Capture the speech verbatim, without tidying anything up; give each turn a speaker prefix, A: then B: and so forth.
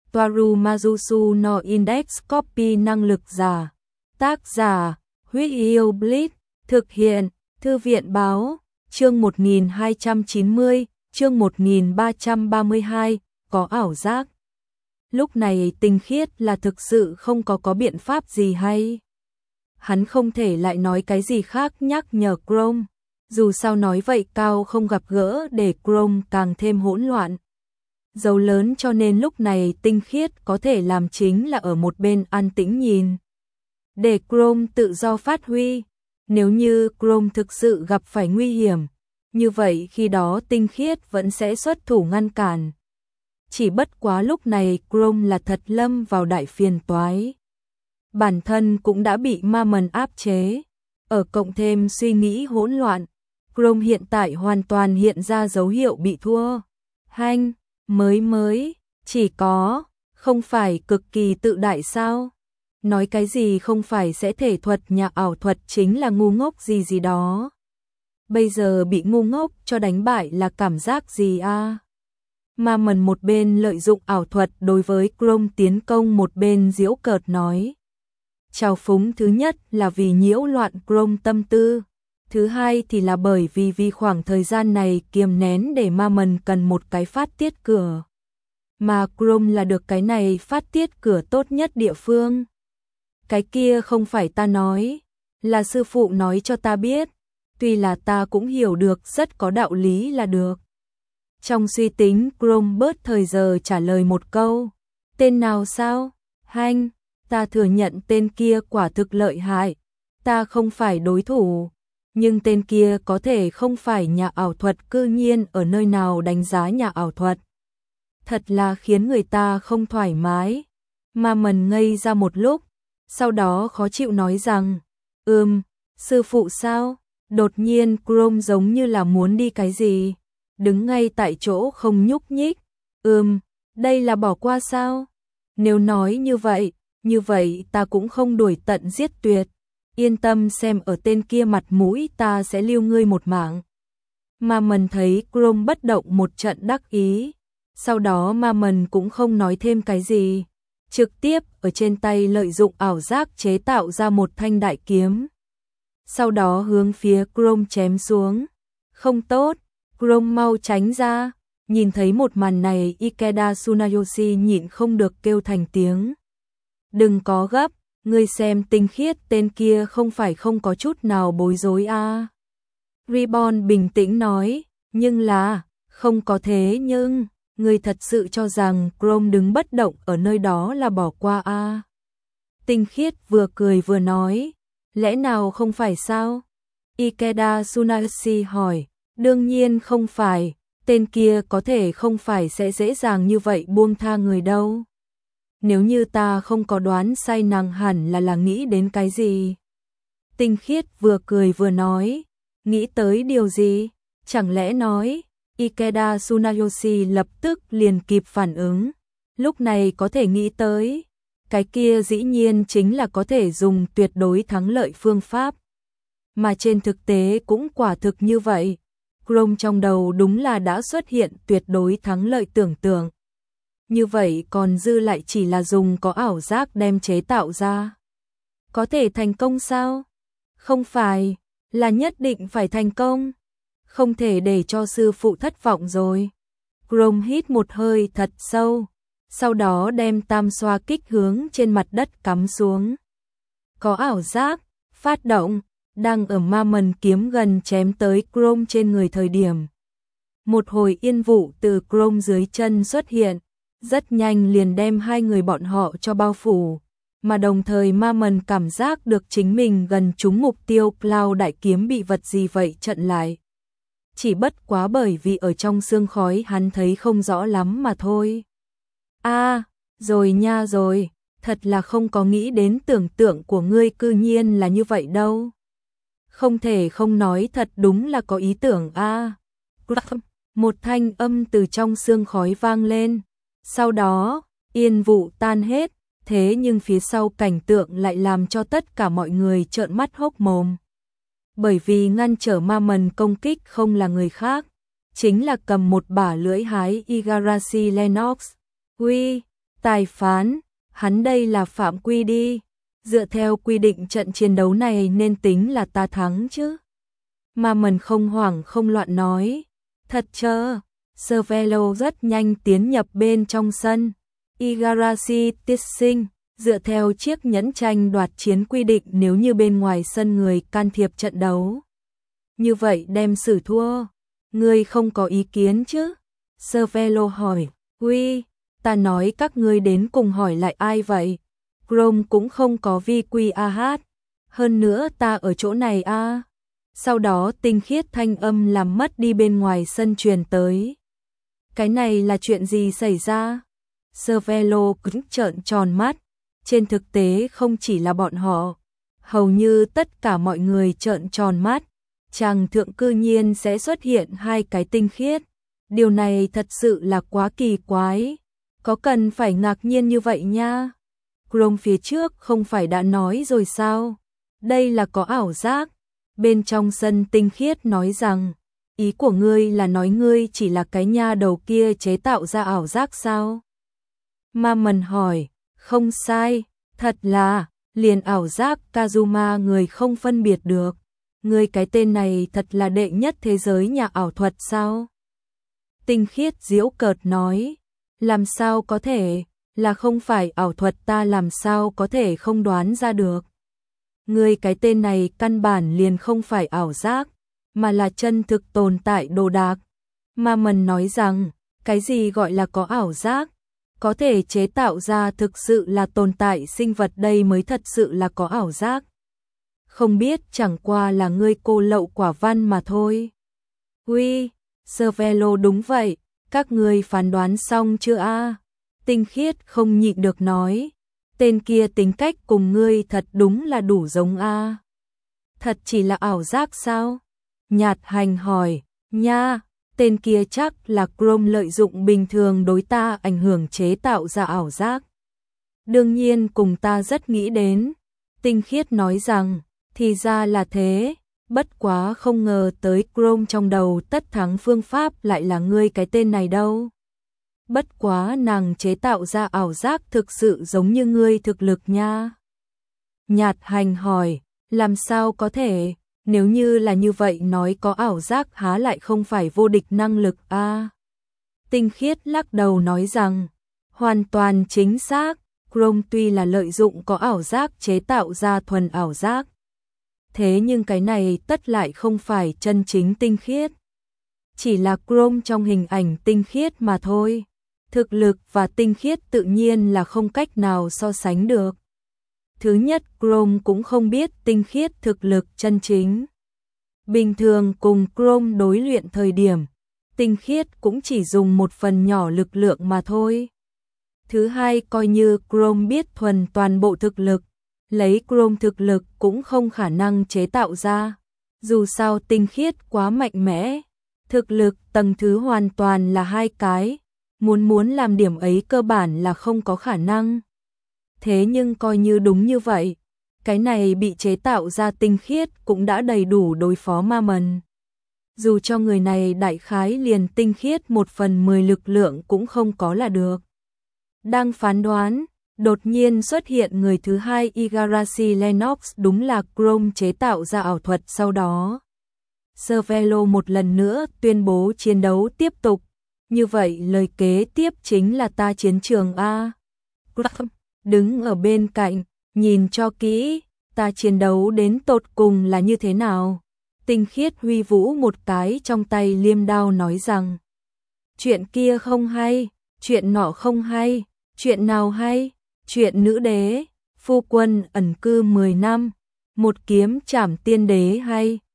A: Toaru Majusu no Index Copy năng lực giả. Tác giả, Huyết Yêu Blitz, thực hiện, Thư viện báo, chương một nghìn hai trăm chín mươi, chương một nghìn ba trăm ba mươi hai, có ảo giác. Lúc này Tinh Khiết là thực sự không có có biện pháp gì hay. Hắn không thể lại nói cái gì khác nhắc nhở Chrome. Dù sao nói vậy Cao không gặp gỡ để Chrome càng thêm hỗn loạn. Dấu lớn cho nên lúc này Tinh Khiết có thể làm chính là ở một bên an tĩnh nhìn. Để Chrome tự do phát huy. Nếu như Chrome thực sự gặp phải nguy hiểm, như vậy khi đó Tinh Khiết vẫn sẽ xuất thủ ngăn cản. Chỉ bất quá lúc này Chrome là thật lâm vào đại phiền toái. Bản thân cũng đã bị ma mần áp chế. Ở cộng thêm suy nghĩ hỗn loạn, Chrome hiện tại hoàn toàn hiện ra dấu hiệu bị thua. Hanh, mới mới, chỉ có, không phải cực kỳ tự đại sao? Nói cái gì không phải sẽ thể thuật nhà ảo thuật chính là ngu ngốc gì gì đó. Bây giờ bị ngu ngốc cho đánh bại là cảm giác gì a? À? Ma mần một bên lợi dụng ảo thuật đối với Chrome tiến công, một bên giễu cợt nói. Trào phúng thứ nhất là vì nhiễu loạn Chrome tâm tư. Thứ hai thì là bởi vì vì khoảng thời gian này kiềm nén để ma mần cần một cái phát tiết cửa. Mà Chrome là được cái này phát tiết cửa tốt nhất địa phương. Cái kia không phải ta nói, là sư phụ nói cho ta biết. Tuy là ta cũng hiểu được rất có đạo lý là được. Trong suy tính Chrome bớt thời giờ trả lời một câu. Tên nào sao? Hanh, ta thừa nhận tên kia quả thực lợi hại. Ta không phải đối thủ. Nhưng tên kia có thể không phải nhà ảo thuật, cư nhiên ở nơi nào đánh giá nhà ảo thuật. Thật là khiến người ta không thoải mái. Ma mần ngây ra một lúc, sau đó khó chịu nói rằng, ừm, sư phụ sao? Đột nhiên Chrome giống như là muốn đi cái gì, đứng ngay tại chỗ không nhúc nhích. Ừm, đây là bỏ qua sao? Nếu nói như vậy, như vậy ta cũng không đuổi tận giết tuyệt. Yên tâm xem ở tên kia mặt mũi ta sẽ lưu ngươi một mạng. Ma mần thấy Chrome bất động một trận đắc ý. Sau đó ma mần cũng không nói thêm cái gì. Trực tiếp ở trên tay lợi dụng ảo giác chế tạo ra một thanh đại kiếm. Sau đó hướng phía Chrome chém xuống. Không tốt, Chrome mau tránh ra. Nhìn thấy một màn này Ikeda Tsunayoshi nhịn không được kêu thành tiếng. Đừng có gấp, ngươi xem Tinh Khiết tên kia không phải không có chút nào bối rối a. À. Reborn bình tĩnh nói, nhưng là, không có thế nhưng, ngươi thật sự cho rằng Chrome đứng bất động ở nơi đó là bỏ qua a. À. Tinh Khiết vừa cười vừa nói, lẽ nào không phải sao? Ikeda Tsunayoshi hỏi, đương nhiên không phải, tên kia có thể không phải sẽ dễ dàng như vậy buông tha người đâu. Nếu như ta không có đoán sai nàng hẳn là là nghĩ đến cái gì? Tinh Khiết vừa cười vừa nói, nghĩ tới điều gì? Chẳng lẽ nói, Ikeda Tsunayoshi lập tức liền kịp phản ứng, lúc này có thể nghĩ tới, cái kia dĩ nhiên chính là có thể dùng tuyệt đối thắng lợi phương pháp. Mà trên thực tế cũng quả thực như vậy, Chrome trong đầu đúng là đã xuất hiện tuyệt đối thắng lợi tưởng tượng. Như vậy còn dư lại chỉ là dùng có ảo giác đem chế tạo ra. Có thể thành công sao? Không phải, là nhất định phải thành công. Không thể để cho sư phụ thất vọng rồi. Chrome hít một hơi thật sâu, sau đó đem tam xoa kích hướng trên mặt đất cắm xuống. Có ảo giác, phát động, đang ở ma mần kiếm gần chém tới Chrome trên người thời điểm. Một hồi yên vụ từ Chrome dưới chân xuất hiện. Rất nhanh liền đem hai người bọn họ cho bao phủ, mà đồng thời ma mần cảm giác được chính mình gần trúng mục tiêu. Cloud đại kiếm bị vật gì vậy chặn lại. Chỉ bất quá bởi vì ở trong sương khói hắn thấy không rõ lắm mà thôi. A, à, rồi nha rồi, thật là không có nghĩ đến tưởng tượng của ngươi cư nhiên là như vậy đâu. Không thể không nói thật đúng là có ý tưởng a. À. Một thanh âm từ trong sương khói vang lên. Sau đó, yên vụ tan hết, thế nhưng phía sau cảnh tượng lại làm cho tất cả mọi người trợn mắt hốc mồm. Bởi vì ngăn trở ma mần công kích không là người khác, chính là cầm một bả lưỡi hái Igarashi Lennox. Uy, Tài phán, hắn đây là phạm quy đi. Dựa theo quy định trận chiến đấu này nên tính là ta thắng chứ. Ma Mần không hoảng không loạn nói. Thật chơ, Cervelo rất nhanh tiến nhập bên trong sân. Igarashi tiết sinh, dựa theo chiếc nhẫn tranh đoạt chiến quy định nếu như bên ngoài sân người can thiệp trận đấu, như vậy đem xử thua. Ngươi không có ý kiến chứ? Cervelo hỏi. Uy, ta nói các ngươi đến cùng hỏi lại ai vậy? Chrome cũng không có vi quy a hát. Hơn nữa ta ở chỗ này a. À. Sau đó tinh khiết thanh âm làm mất đi bên ngoài sân truyền tới. Cái này là chuyện gì xảy ra? Cervelo cứng trợn tròn mắt. Trên thực tế không chỉ là bọn họ, hầu như tất cả mọi người trợn tròn mắt. Chàng thượng cư nhiên sẽ xuất hiện hai cái tinh khiết. Điều này thật sự là quá kỳ quái. Có cần phải ngạc nhiên như vậy nha? Chrome phía trước không phải đã nói rồi sao? Đây là có ảo giác. Bên trong sân tinh khiết nói rằng, ý của ngươi là nói ngươi chỉ là cái nha đầu kia chế tạo ra ảo giác sao? Ma Mần hỏi, không sai, thật là, liền ảo giác Kazuma người không phân biệt được. Ngươi cái tên này thật là đệ nhất thế giới nhà ảo thuật sao? Tinh khiết giễu cợt nói, làm sao có thể, là không phải ảo thuật ta làm sao có thể không đoán ra được. Ngươi cái tên này căn bản liền không phải ảo giác, mà là chân thực tồn tại đồ đạc. Ma Mần nói rằng, cái gì gọi là có ảo giác? Có thể chế tạo ra thực sự là tồn tại sinh vật đây mới thật sự là có ảo giác. Không biết chẳng qua là ngươi cô lậu quả văn mà thôi. Uy, Cervelo đúng vậy, các ngươi phán đoán xong chưa a? Tinh khiết không nhịn được nói, tên kia tính cách cùng ngươi thật đúng là đủ giống a. Thật chỉ là ảo giác sao? Nhạt Hành hỏi, nha, tên kia chắc là Chrome lợi dụng bình thường đối ta ảnh hưởng chế tạo ra ảo giác. Đương nhiên cùng ta rất nghĩ đến. Tinh khiết nói rằng, thì ra là thế, bất quá không ngờ tới Chrome trong đầu tất thắng phương pháp lại là ngươi cái tên này đâu. Bất quá nàng chế tạo ra ảo giác thực sự giống như ngươi thực lực nha. Nhạt Hành hỏi, làm sao có thể, nếu như là như vậy nói có ảo giác há lại không phải vô địch năng lực a? À? Tinh khiết lắc đầu nói rằng, hoàn toàn chính xác, Chrome tuy là lợi dụng có ảo giác chế tạo ra thuần ảo giác. Thế nhưng cái này tất lại không phải chân chính tinh khiết. Chỉ là Chrome trong hình ảnh tinh khiết mà thôi. Thực lực và tinh khiết tự nhiên là không cách nào so sánh được. Thứ nhất, Chrome cũng không biết tinh khiết thực lực chân chính. Bình thường cùng Chrome đối luyện thời điểm, tinh khiết cũng chỉ dùng một phần nhỏ lực lượng mà thôi. Thứ hai, coi như Chrome biết thuần toàn bộ thực lực, lấy Chrome thực lực cũng không khả năng chế tạo ra. Dù sao tinh khiết quá mạnh mẽ, thực lực tầng thứ hoàn toàn là hai cái, muốn muốn làm điểm ấy cơ bản là không có khả năng. Thế nhưng coi như đúng như vậy, cái này bị chế tạo ra tinh khiết cũng đã đầy đủ đối phó Ma Mần. Dù cho người này đại khái liền tinh khiết một phần mười lực lượng cũng không có là được. Đang phán đoán, đột nhiên xuất hiện người thứ hai Igarashi Lennox đúng là Chrome chế tạo ra ảo thuật sau đó. Cervelo một lần nữa tuyên bố chiến đấu tiếp tục. Như vậy lời kế tiếp chính là ta chiến trường A. Đứng ở bên cạnh, nhìn cho kỹ, ta chiến đấu đến tột cùng là như thế nào. Tinh khiết huy vũ một cái trong tay liêm đao nói rằng, chuyện kia không hay, chuyện nọ không hay, chuyện nào hay, chuyện nữ đế, phu quân ẩn cư mười năm, một kiếm trảm tiên đế hay.